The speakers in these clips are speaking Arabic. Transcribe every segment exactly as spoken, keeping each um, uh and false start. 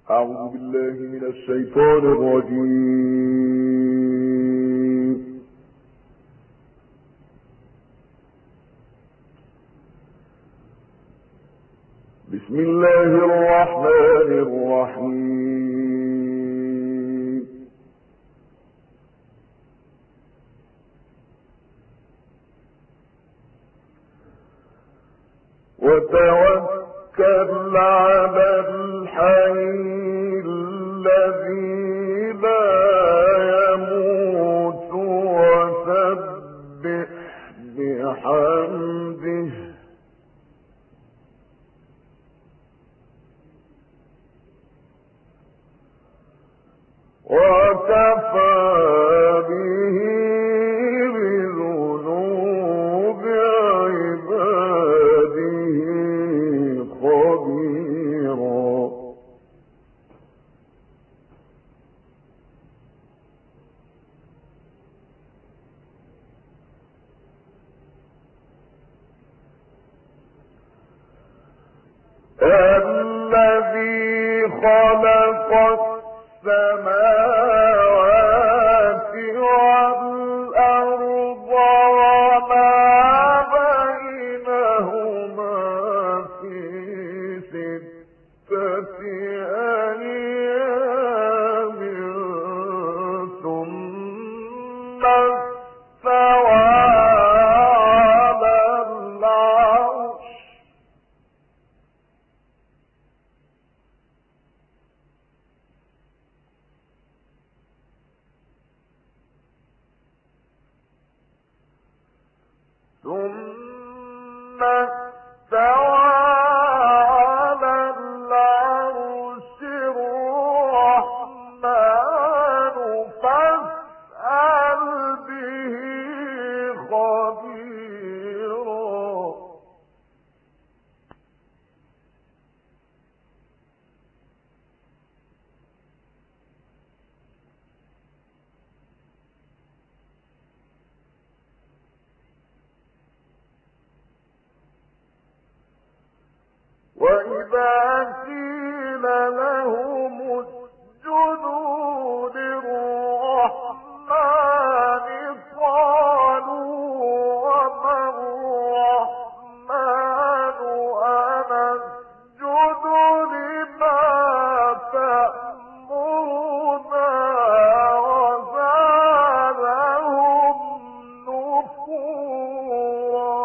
أعوذ بالله من الشيطان الرجيم. بسم الله الرحمن الرحيم. وتوكل على الحي الذي لا يموت وسبح بحمده وكفى به بذنوب عباده خبيرا. الذي خلق السماوات والأرض وما بينهما في ستة أيام ثم استوى على العرش ثم استوى على العرش الرحمن فاسأل به خبيرا. وإذا قيل لهم اسجدوا للرحمن قالوا وما الرحمن أنسجد لما تأمرنا وزادهم نفورا.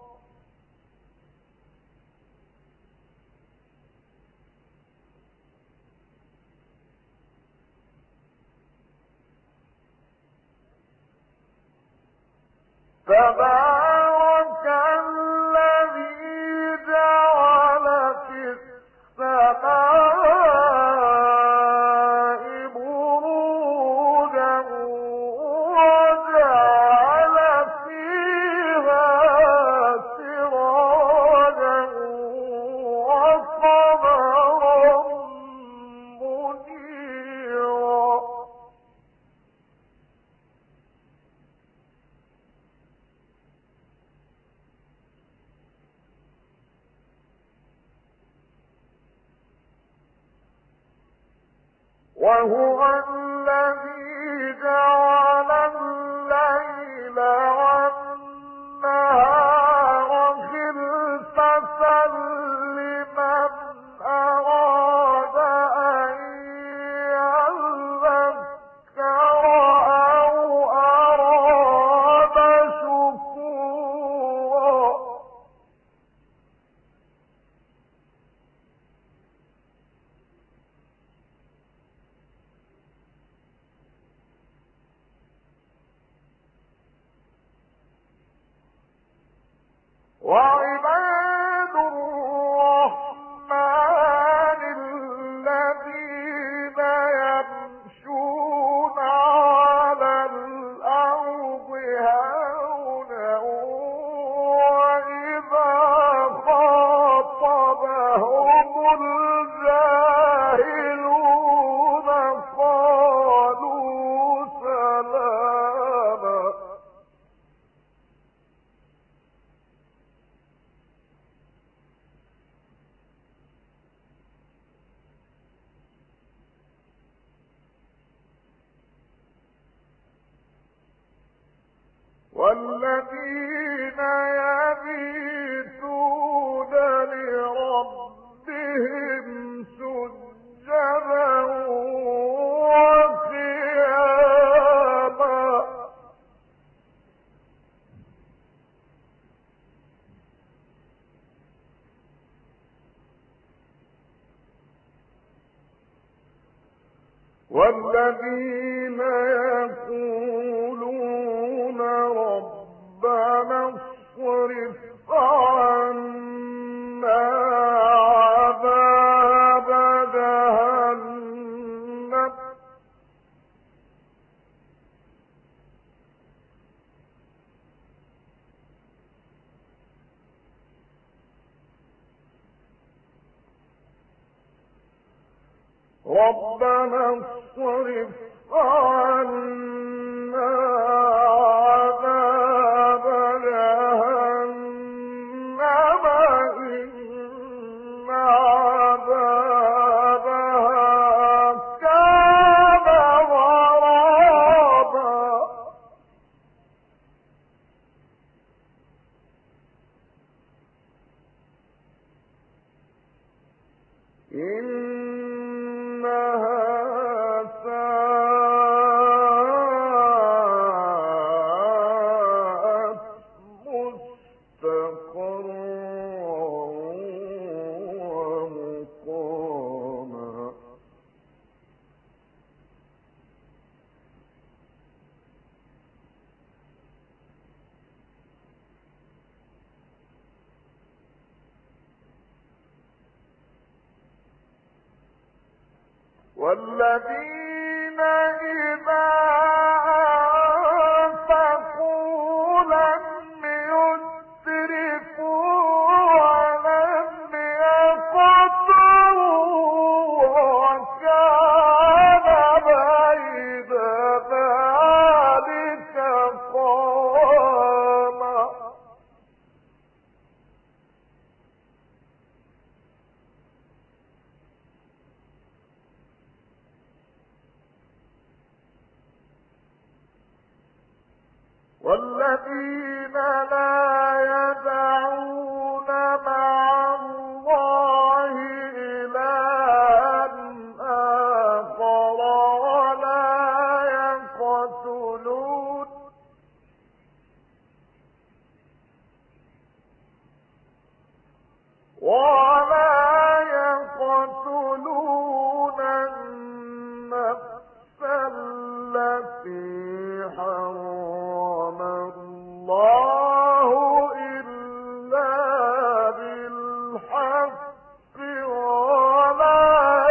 تبارك الذي جعل في السماء بروجا وجعل فيها سراجا وقمرا منيرا. وهو الذي جعل الليل والنهار خلفة لمن أراد أن يذكر أو أراد شكورا. والذين يبيتون لربهم سجدا وقياما والذين يقولون ربنا اصرف عنا عذاب جهنم ربنا اصرف عنا عذاب جهنم إن عذابها كان غراما إنها ساءت مستقرا ومقاما والذين إذا أنفقوا لم يسرفوا ولم يقتروا وكان بين ذلك قواما والذين لا يدعون مع الله إلها آخر ولا يقتلون ولا يقتلون النفس التي حرم الله إلا بالحق ولا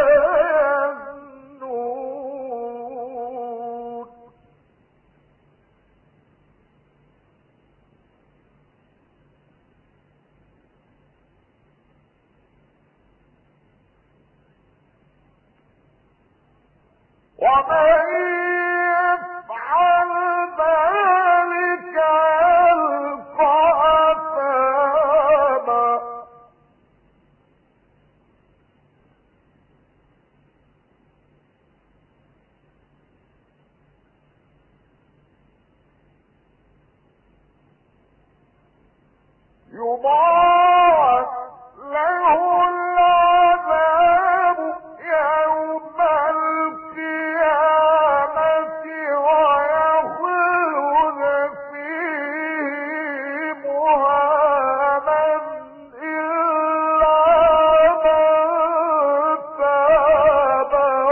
يزنون ومن يفعل ذلك يلقى أثاما يضاعف له العذاب يوم القيامة ويخلد فيه مهانا إلا من تاب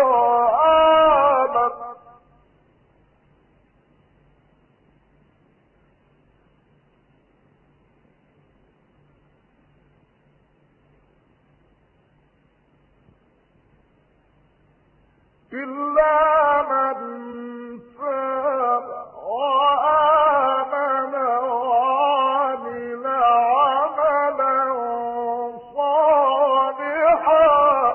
وآمن إلا من تاب وآمن وعمل عملا صالحا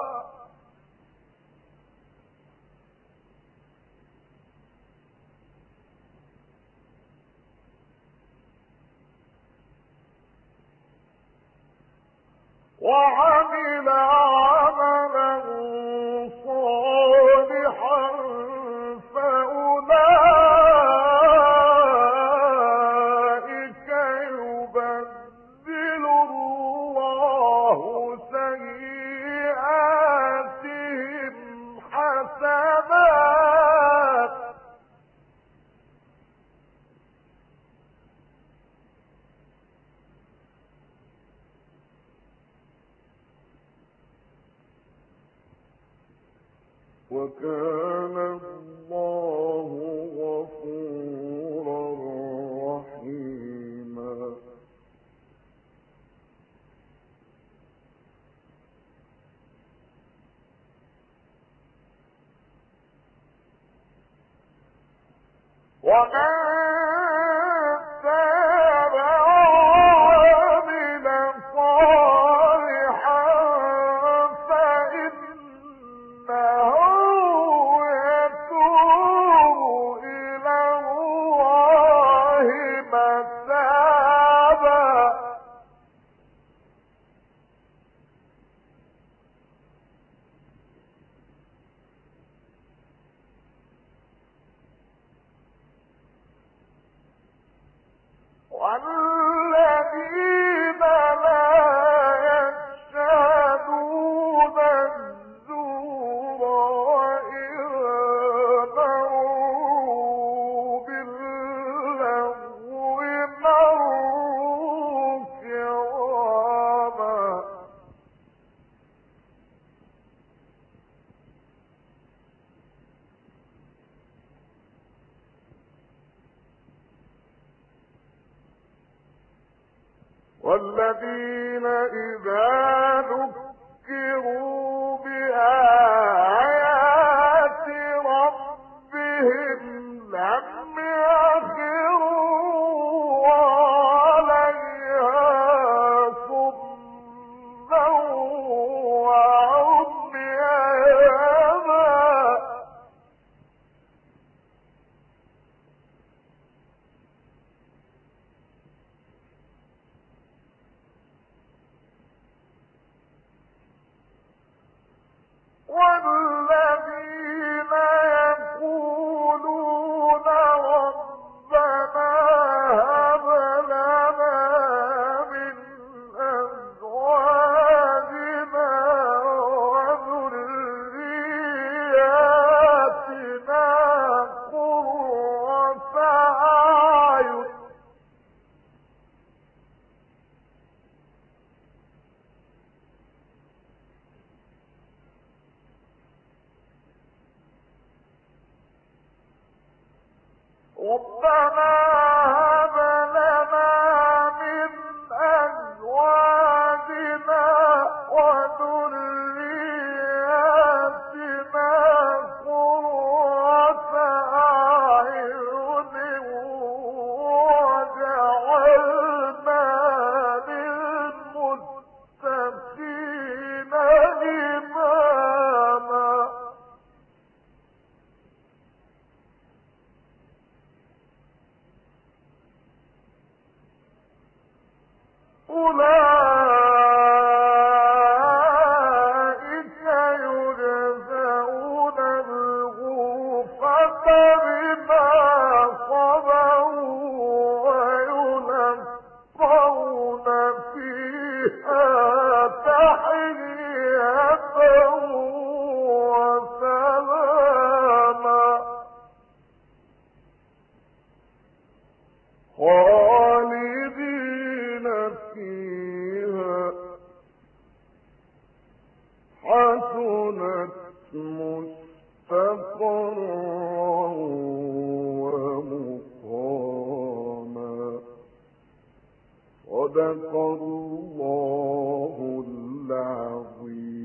وعمل عملا صالحا فأولئك وكان الله غفورا رحيما. ومن تاب وعمل صالحا فإنه يتوب إلى الله متابا. والذين لا يشهدون الزور وإذا مروا باللغو مروا كراما. والذين إذا ذكروا بآيات ربهم لم يخروا عليها صما وعميانا. والذين يقولون ربنا هب لنا من أزواجنا وذرياتنا قرة أعين ربنا هب لنا من أزواجنا وذرياتنا قرة أعين واجعلنا للمتقين إماما. أولئك يجزون الغرفة بما صبروا ويلقون فيها تحية وسلاما. خالدين فيها حسنت مستقرا ومقاما. صدق الله العظيم.